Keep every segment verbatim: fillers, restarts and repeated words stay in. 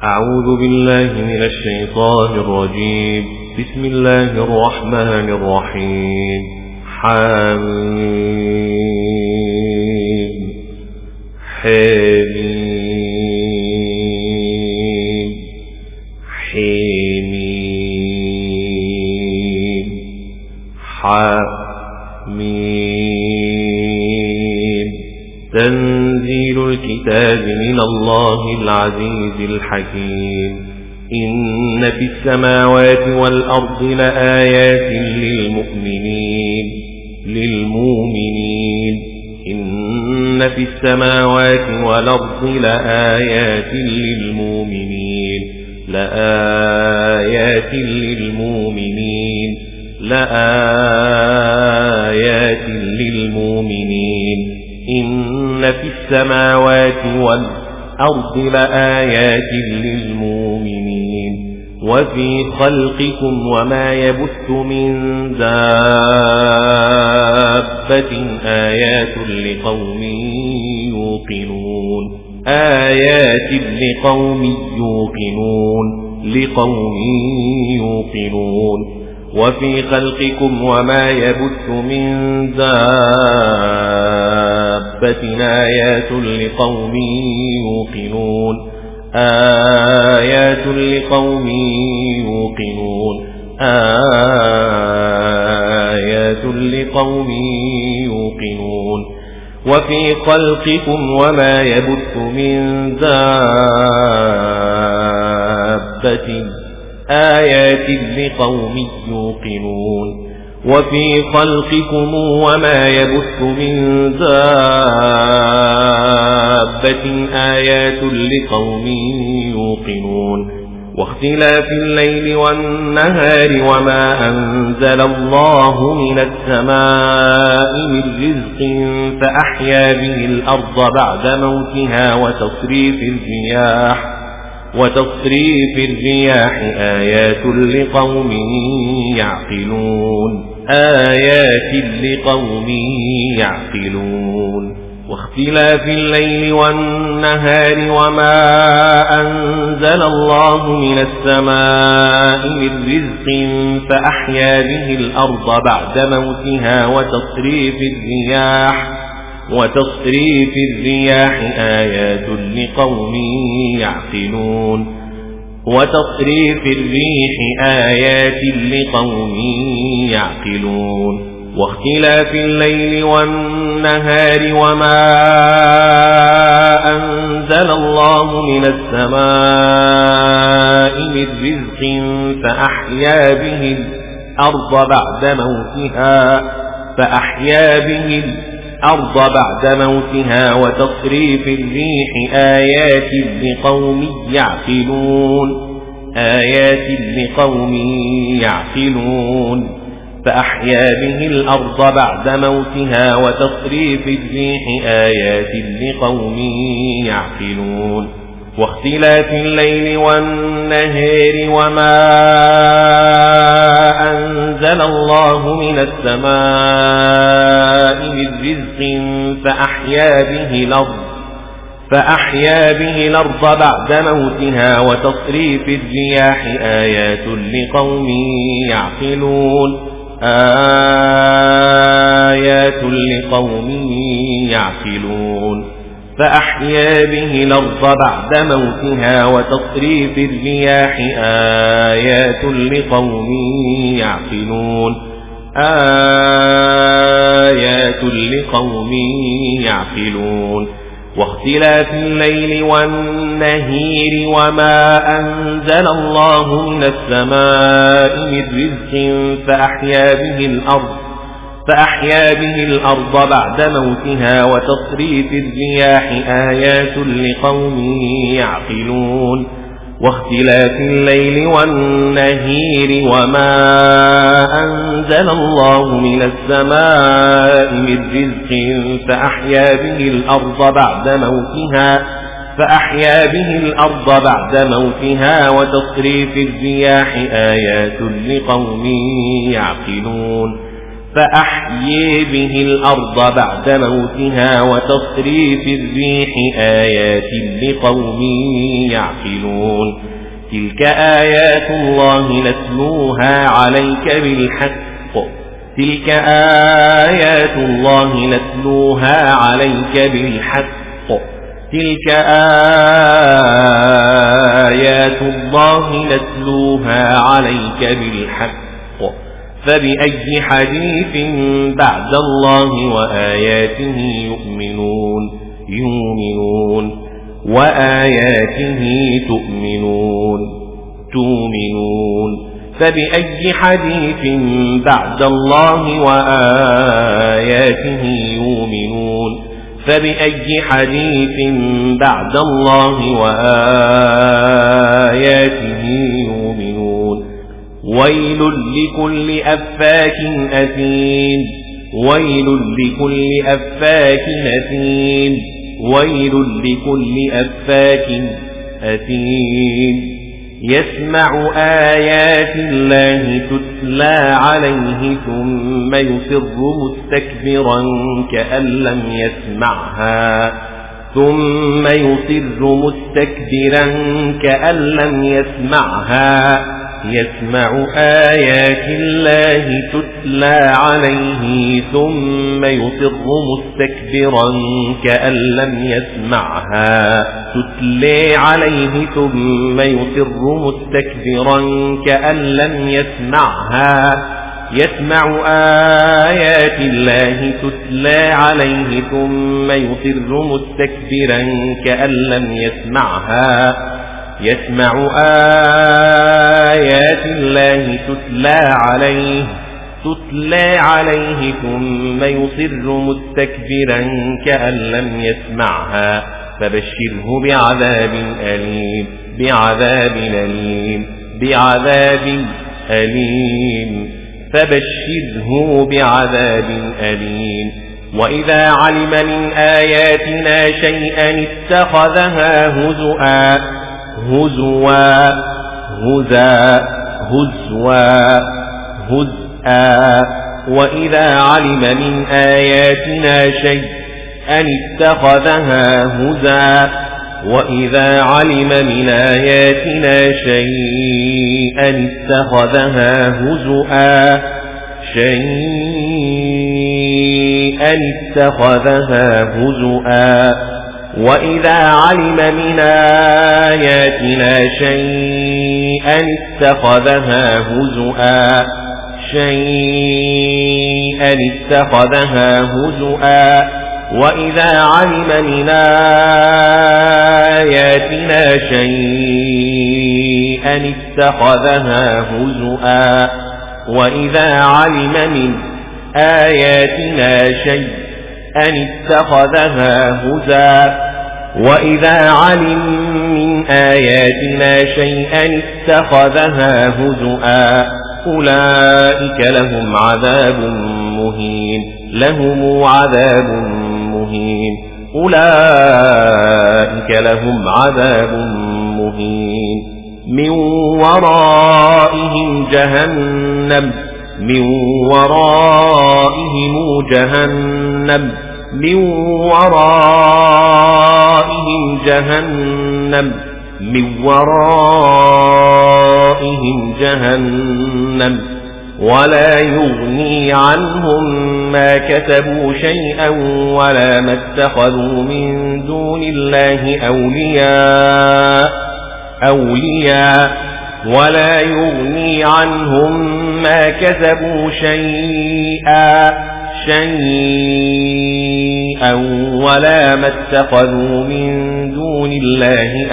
أعوذ بالله من الشيطان الرجيم. بسم الله الرحمن الرحيم. حميم حميم حميم حميم. تنزيل الكتاب من الله العزيز الحكيم. إن في السماوات والأرض لآيات للمؤمنين للمؤمنين إن في السماوات والأرض لآيات للمؤمنين لآيات للمؤمنين لآيات للمؤمنين إن في السماوات والأرض لآيات للمؤمنين وفي خلقكم وما يبث من دابة آيات لقوم يوقنون آيات لقوم يوقنون لقوم يوقنون وفي خلقكم وما يبث من دابة آيات لقوم يوقنون آيات لقوم يوقنون آيات لقوم يوقنون وفي خلقكم وما يبث من دابة آيات لقوم يوقنون وفي خلقكم وما يبث من دابة آيات لقوم يوقنون واختلاف الليل والنهار وما أنزل الله من السماء من رزق فأحيا به الأرض بعد موتها وتصريف الرياح وتصريف الرياح آيات لقوم يعقلون آيات لقوم يعقلون واختلاف الليل والنهار وما أنزل الله من السماء من رزق فأحيا به الأرض بعد موتها وتصريف الرياح وتصريف الرياح آيات لقوم يعقلون وتصريف الريح آيات لقوم يعقلون واختلاف الليل والنهار وما أنزل الله من السماء من رزق فأحيا به الأرض بعد موتها فأحيا به الأرض بعد موتها وتصريف الريح آيات لقوم يعقلون آيات لقوم يعقلون فأحيا به الأرض بعد موتها وتصريف الريح آيات لقوم يعقلون واختلاف الليل والنهار وما أنزل الله من السماء من رزق فأحيا به الأرض فأحيا به الأرض بعد موتها وتصريف الرياح آيات لقوم يعقلون آيات لقوم يعقلون فأحيا به الأرض بعد موتها وتصريف الرياح آيات لقوم يعقلون آيات لقوم يعقلون واختلاف الليل والنهار وما أنزل الله من السماء من رزق فأحيا به الأرض فأحيا به الأرض بعد موتها وتصريف الرياح آيات لقوم يعقلون واختلاف الليل والنهار وما أنزل الله من السماء من رزق فأحيا به الأرض بعد موتها فأحيا به الأرض بعد موتها وتصريف الرياح آيات لقوم يعقلون فأحيي به الأرض بعد موتها وتصريف الريح آيات لقوم يعقلون تلك آيات الله نتلوها عليك بالحق تلك آيات الله نتلوها عليك بالحق تلك آيات الله نتلوها عليك بالحق فبأي حديث بعد الله وآياته يؤمنون يؤمنون وآياته تؤمنون تؤمنون فبأي حديث بعد الله وآياته يؤمنون فبأي حديث بعد الله وآياته يؤمنون ويل لكل أفاك أثيم ويل لكل أفاك أثيم ويل لكل أفاك أثيم يسمع آيات الله تتلى عليه ثم يصر مستكبرا كأن لم يسمعها ثم يصر مستكبرا كأن لم يسمعها يسمع آيات الله تتلى عليه ثم يصر مستكبرا كأن لم يسمعها تتلى عليه ثم يصر مستكبرا كأن لم يسمعها يسمع آيات الله تتلى عليه ثم يصر مستكبرا كأن لم يسمعها يسمع آيات الله تتلى عليه تتلى عليه ثم يصر مستكبرا كأن لم يسمعها فبشره بعذاب أليم بعذاب أليم بعذاب أليم فبشره بعذاب أليم وإذا علم من آياتنا شيئا اتخذها هزؤا هزوا هزا هزوا هزءا وإذا علم من آياتنا شيئا اتخذها هزا وإذا علم من آياتنا شيئا اتخذها هزؤا شيئا اتخذها هزؤا وإذا علم من آياتنا شيئا اتخذها هزؤا شيئا اتخذها هزؤا وإذا علم من آياتنا شيئا اتخذها هزؤا وإذا علم من آياتنا شيئا أن اتخذها هزا وإذا علم من آياتنا شيئا اتخذها هزؤا أولئك لهم عذاب مهين لهم عذاب مهين أولئك لهم عذاب مهين من ورائهم جهنم من ورائهم جهنم من ورائهم جهنم من ورائهم جهنم ولا يغني عنهم ما كسبوا شيئا ولا ما اتخذوا من دون الله أولياء أولياء ولا يغني عنهم ما كسبوا شيئا شيئا ولا ما اتخذوا من دون الله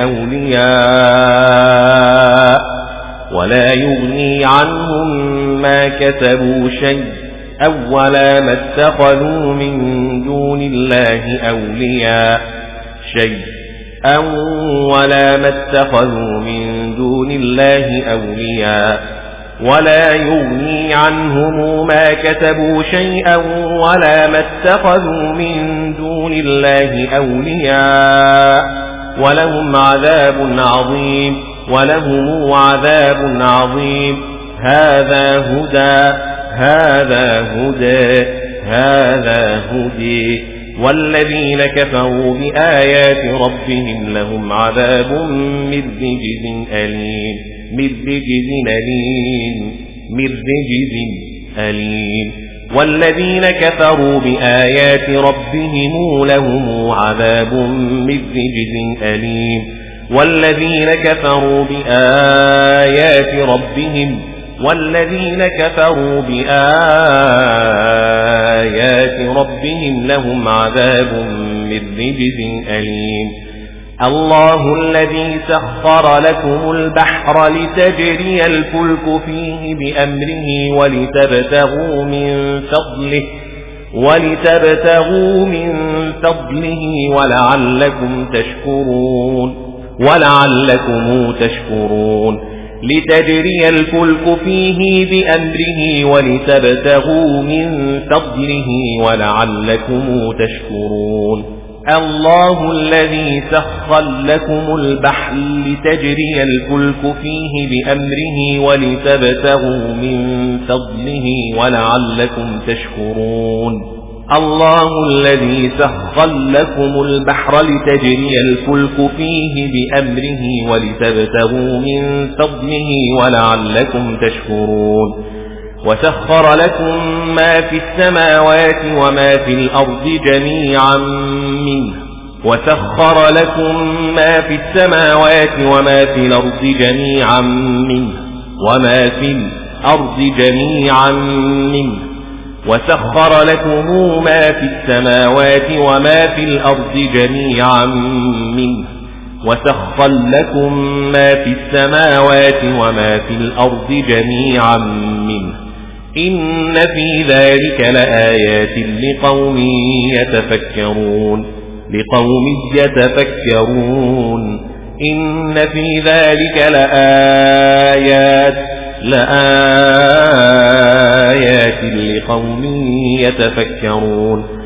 أولياء ولا يغني عنهم ما كسبوا شيئا ولا ما اتخذوا من دون الله أولياء شيئا ولا ما اتخذوا من دون الله أولياء ولا يغني عنهم ما كسبوا شيئا ولا ما اتخذوا من دون الله أولياء ولهم عذاب عظيم ولهم عذاب عظيم هذا هدى هذا هدى هذا هدي والذين كفروا بآيات ربهم لهم عذاب من رجز أليم من رجز أليم من رجز أليم والذين كفروا بآيات ربهم لهم عذاب من رجز أليم والذين كفروا بآيات ربهم والذين كفروا بآيات ربهم لهم عذاب من رجز أليم الله الذي سخر لكم البحر لتجري الفلك فيه بأمره ولتبتغوا من فضله ولتبتغوا من فضله ولعلكم تشكرون ولعلكم تشكرون لتجري الفلك فيه بأمره ولتبتغوا من فضله ولعلكم تشكرون الله الذي سخر لكم البحر لتجري الفلك فيه بأمره ولتبتغوا من فضله ولعلكم تشكرون الله الذي سخر لكم البحر لتجري الفلك فيه بأمره ولتبتغوا من فضله ولعلكم تشكرون وسخر لكم ما في السماوات وما في الأرض جميعا منه وسخر لكم ما في السماوات وما في الأرض جميعا منه وما في الأرض جميعا منه وسخر لكم ما في السماوات وما في الأرض جميعا منه وسخر لكم ما في السماوات وما في الأرض جميعا منه إن في ذلك لآيات لقوم يتفكرون لقوم يتفكرون إن في ذلك لآيات لآيات لقوم يتفكرون